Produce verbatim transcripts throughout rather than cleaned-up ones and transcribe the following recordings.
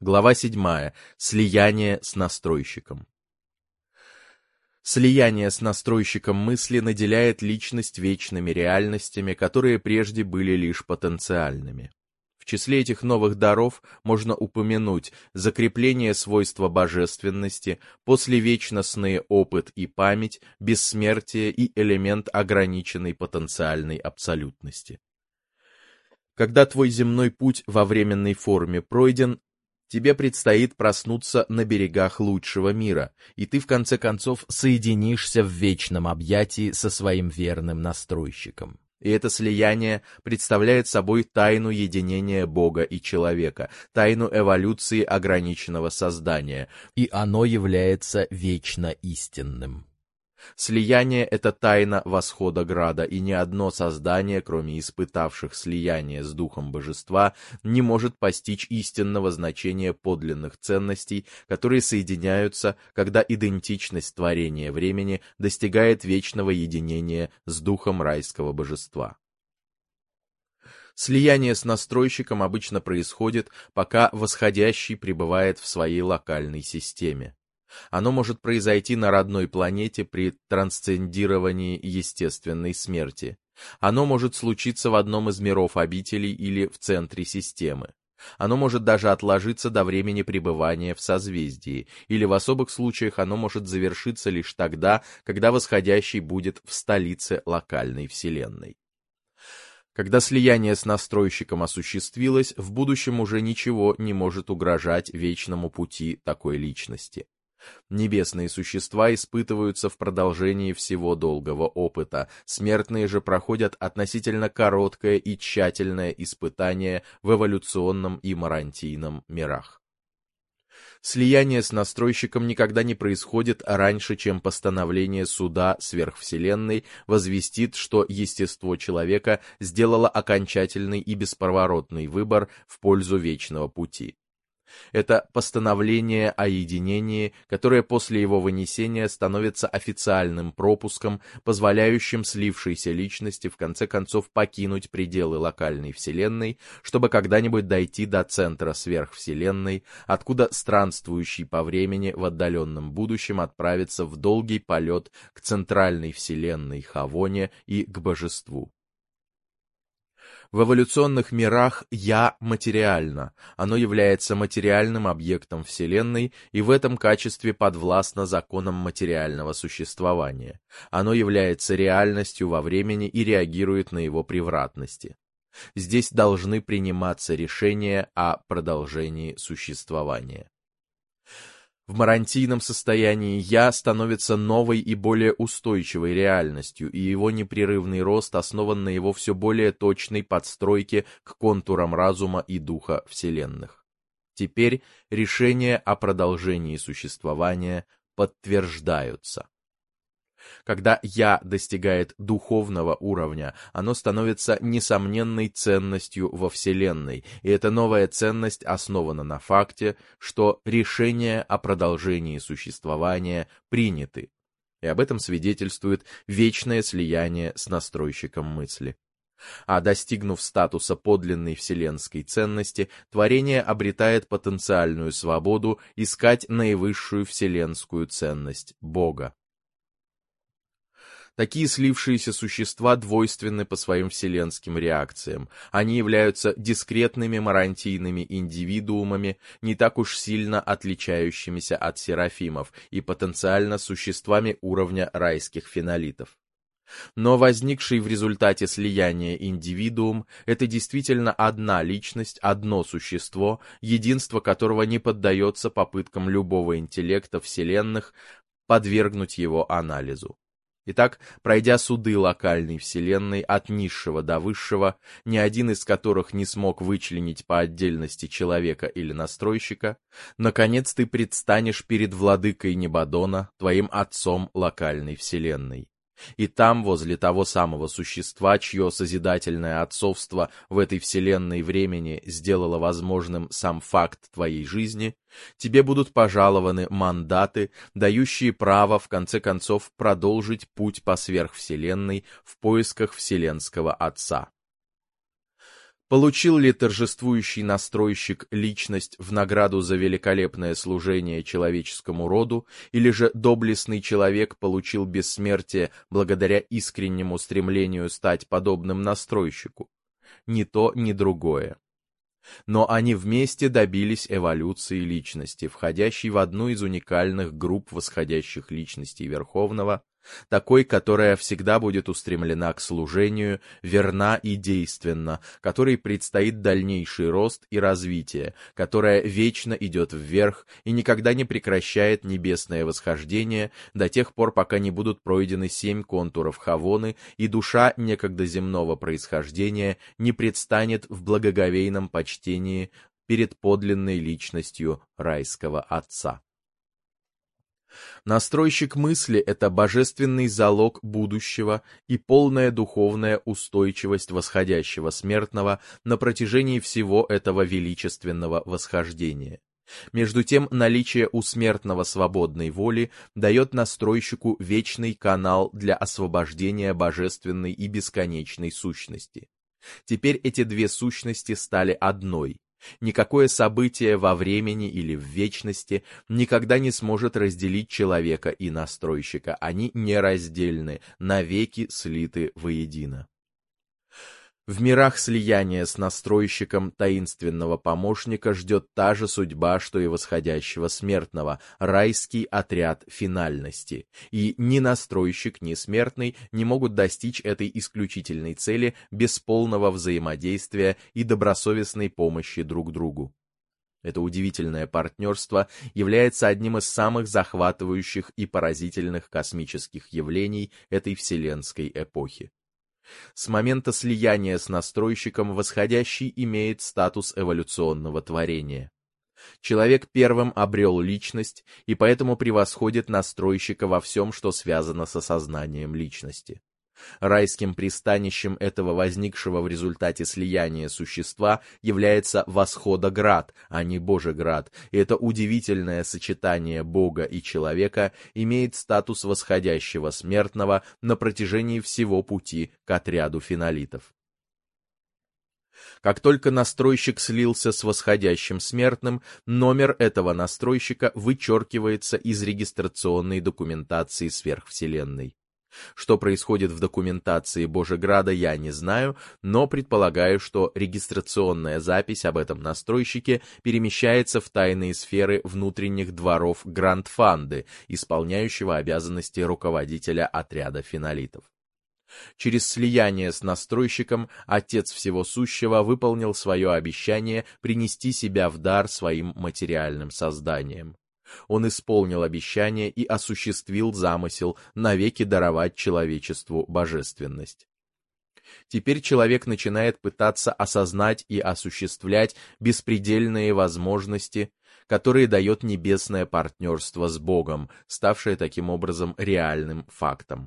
Глава седьмая. Слияние с настройщиком. Слияние с настройщиком мысли наделяет личность вечными реальностями, которые прежде были лишь потенциальными. В числе этих новых даров можно упомянуть закрепление свойства божественности, послевечностный опыт и память, бессмертие и элемент ограниченной потенциальной абсолютности. Когда твой земной путь во временной форме пройден, тебе предстоит проснуться на берегах лучшего мира, и ты в конце концов соединишься в вечном объятии со своим верным настройщиком. И это слияние представляет собой тайну единения Бога и человека, тайну эволюции ограниченного создания, и оно является вечно истинным. Слияние — это тайна восхода Града, и ни одно создание, кроме испытавших слияние с Духом Божества, не может постичь истинного значения подлинных ценностей, которые соединяются, когда идентичность творения времени достигает вечного единения с Духом райского Божества. Слияние с настройщиком обычно происходит, пока восходящий пребывает в своей локальной системе. Оно может произойти на родной планете при трансцендировании естественной смерти. Оно может случиться в одном из миров обителей или в центре системы. Оно может даже отложиться до времени пребывания в созвездии, или в особых случаях оно может завершиться лишь тогда, когда восходящий будет в столице локальной вселенной. Когда слияние с настройщиком осуществилось, в будущем уже ничего не может угрожать вечному пути такой личности. Небесные существа испытываются в продолжении всего долгого опыта, смертные же проходят относительно короткое и тщательное испытание в эволюционном и марантийном мирах. Слияние с настройщиком никогда не происходит раньше, чем постановление суда сверхвселенной возвестит, что естество человека сделало окончательный и бесповоротный выбор в пользу вечного пути. Это постановление о единении, которое после его вынесения становится официальным пропуском, позволяющим слившейся личности в конце концов покинуть пределы локальной вселенной, чтобы когда-нибудь дойти до центра сверхвселенной, откуда странствующий по времени в отдаленном будущем отправится в долгий полет к центральной вселенной Хавоне и к божеству. В эволюционных мирах «я» материально, оно является материальным объектом Вселенной и в этом качестве подвластно законам материального существования. Оно является реальностью во времени и реагирует на его превратности. Здесь должны приниматься решения о продолжении существования. В марантийном состоянии «я» становится новой и более устойчивой реальностью, и его непрерывный рост основан на его все более точной подстройке к контурам разума и духа вселенных. Теперь решения о продолжении существования подтверждаются. Когда «я» достигает духовного уровня, оно становится несомненной ценностью во Вселенной, и эта новая ценность основана на факте, что решения о продолжении существования приняты, и об этом свидетельствует вечное слияние с настройщиком мысли. А достигнув статуса подлинной вселенской ценности, творение обретает потенциальную свободу искать наивысшую вселенскую ценность Бога. Такие слившиеся существа двойственны по своим вселенским реакциям. Они являются дискретными марантийными индивидуумами, не так уж сильно отличающимися от серафимов, и потенциально существами уровня райских фенолитов. Но возникший в результате слияния индивидуум — это действительно одна личность, одно существо, единство которого не поддается попыткам любого интеллекта вселенных подвергнуть его анализу. Итак, пройдя суды локальной вселенной от низшего до высшего, ни один из которых не смог вычленить по отдельности человека или настройщика, наконец ты предстанешь перед владыкой Небадона, твоим отцом локальной вселенной. И там, возле того самого существа, чье созидательное отцовство в этой вселенной времени сделало возможным сам факт твоей жизни, тебе будут пожалованы мандаты, дающие право, в конце концов, продолжить путь по сверхвселенной в поисках вселенского Отца. Получил ли торжествующий настройщик личность в награду за великолепное служение человеческому роду, или же доблестный человек получил бессмертие благодаря искреннему стремлению стать подобным настройщику? Ни то, ни другое. Но они вместе добились эволюции личности, входящей в одну из уникальных групп восходящих личностей Верховного, такой, которая всегда будет устремлена к служению, верна и действенна, которой предстоит дальнейший рост и развитие, которая вечно идет вверх и никогда не прекращает небесное восхождение до тех пор, пока не будут пройдены семь контуров Хавоны, и душа некогда земного происхождения не предстанет в благоговейном почтении перед подлинной личностью райского Отца. Настройщик мысли — это божественный залог будущего и полная духовная устойчивость восходящего смертного на протяжении всего этого величественного восхождения. Между тем, наличие у смертного свободной воли дает настройщику вечный канал для освобождения божественной и бесконечной сущности. Теперь эти две сущности стали одной. Никакое событие во времени или в вечности никогда не сможет разделить человека и настройщика. Они нераздельны, навеки слиты воедино. В мирах слияния с настройщиком таинственного помощника ждет та же судьба, что и восходящего смертного, райский отряд финальности. И ни настройщик, ни смертный не могут достичь этой исключительной цели без полного взаимодействия и добросовестной помощи друг другу. Это удивительное партнерство является одним из самых захватывающих и поразительных космических явлений этой вселенской эпохи. С момента слияния с настройщиком восходящий имеет статус эволюционного творения. Человек первым обрел личность и поэтому превосходит настройщика во всем, что связано с осознанием личности. Райским пристанищем этого возникшего в результате слияния существа является Восходоград, а не Божеград, и это удивительное сочетание Бога и человека имеет статус восходящего смертного на протяжении всего пути к отряду финолитов. Как только настройщик слился с восходящим смертным, номер этого настройщика вычеркивается из регистрационной документации сверхвселенной. Что происходит в документации Божеграда, я не знаю, но предполагаю, что регистрационная запись об этом настройщике перемещается в тайные сферы внутренних дворов Гранд-Фанды, исполняющего обязанности руководителя отряда финолитов. Через слияние с настройщиком Отец Всего Сущего выполнил свое обещание принести себя в дар своим материальным созданиям. Он исполнил обещание и осуществил замысел навеки даровать человечеству божественность. Теперь человек начинает пытаться осознать и осуществлять беспредельные возможности, которые дает небесное партнерство с Богом, ставшее таким образом реальным фактом.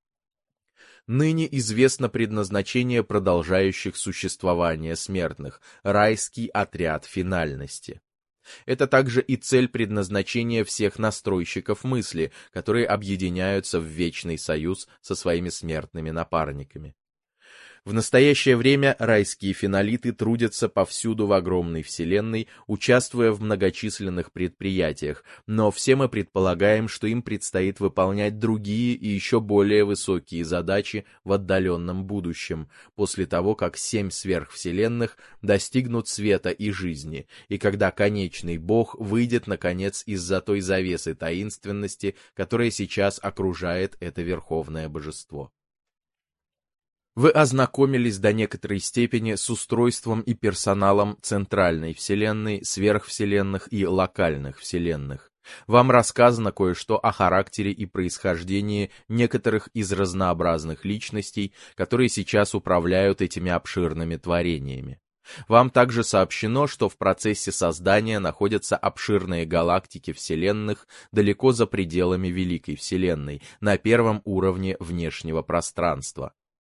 Ныне известно предназначение продолжающих существование смертных — райский отряд финальности. Это также и цель предназначения всех настройщиков мысли, которые объединяются в вечный союз со своими смертными напарниками. В настоящее время райские финолиты трудятся повсюду в огромной вселенной, участвуя в многочисленных предприятиях, но все мы предполагаем, что им предстоит выполнять другие и еще более высокие задачи в отдаленном будущем, после того, как семь сверхвселенных достигнут света и жизни, и когда конечный Бог выйдет, наконец, из-за той завесы таинственности, которая сейчас окружает это верховное божество. Вы ознакомились до некоторой степени с устройством и персоналом центральной вселенной, сверхвселенных и локальных вселенных. Вам рассказано кое-что о характере и происхождении некоторых из разнообразных личностей, которые сейчас управляют этими обширными творениями. Вам также сообщено, что в процессе создания находятся обширные галактики вселенных далеко за пределами Великой Вселенной, на первом уровне внешнего пространства.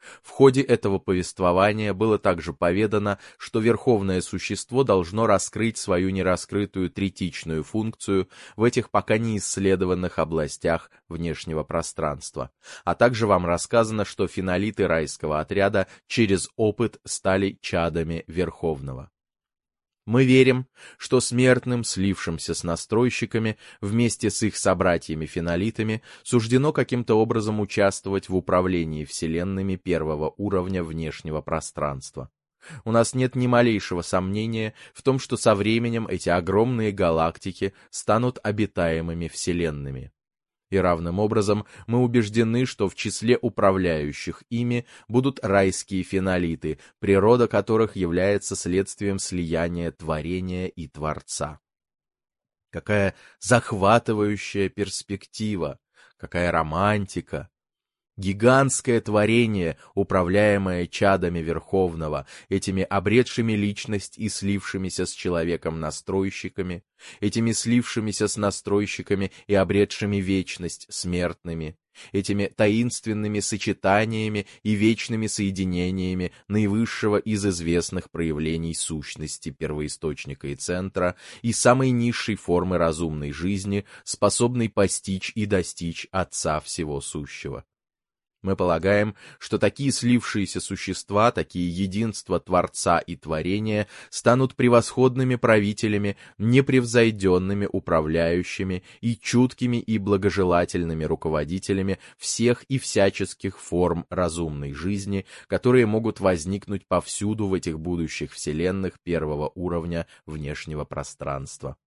В ходе этого повествования было также поведано, что Верховное Существо должно раскрыть свою нераскрытую третичную функцию в этих пока не исследованных областях внешнего пространства, а также вам рассказано, что фенолиты райского отряда через опыт стали чадами Верховного. Мы верим, что смертным, слившимся с настройщиками, вместе с их собратьями-фенолитами, суждено каким-то образом участвовать в управлении вселенными первого уровня внешнего пространства. У нас нет ни малейшего сомнения в том, что со временем эти огромные галактики станут обитаемыми вселенными. И равным образом мы убеждены, что в числе управляющих ими будут райские фенолиты, природа которых является следствием слияния творения и Творца. Какая захватывающая перспектива, какая романтика! Гигантское творение, управляемое чадами Верховного, этими обретшими личность и слившимися с человеком настройщиками, этими слившимися с настройщиками и обретшими вечность смертными, этими таинственными сочетаниями и вечными соединениями наивысшего из известных проявлений сущности первоисточника и центра и самой низшей формы разумной жизни, способной постичь и достичь Отца Всего Сущего. Мы полагаем, что такие слившиеся существа, такие единства Творца и Творения станут превосходными правителями, непревзойденными управляющими и чуткими и благожелательными руководителями всех и всяческих форм разумной жизни, которые могут возникнуть повсюду в этих будущих вселенных первого уровня внешнего пространства.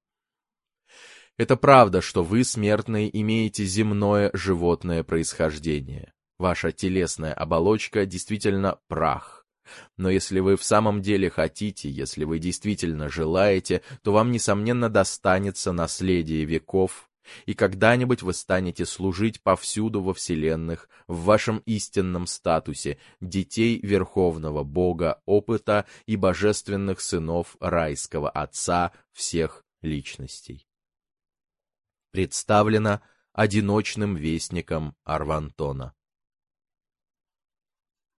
Это правда, что вы, смертные, имеете земное животное происхождение. Ваша телесная оболочка действительно прах. Но если вы в самом деле хотите, если вы действительно желаете, то вам, несомненно, достанется наследие веков, и когда-нибудь вы станете служить повсюду во вселенных, в вашем истинном статусе, детей Верховного Бога, опыта и божественных сынов райского Отца всех личностей. Представлено одиночным вестником Арвантона.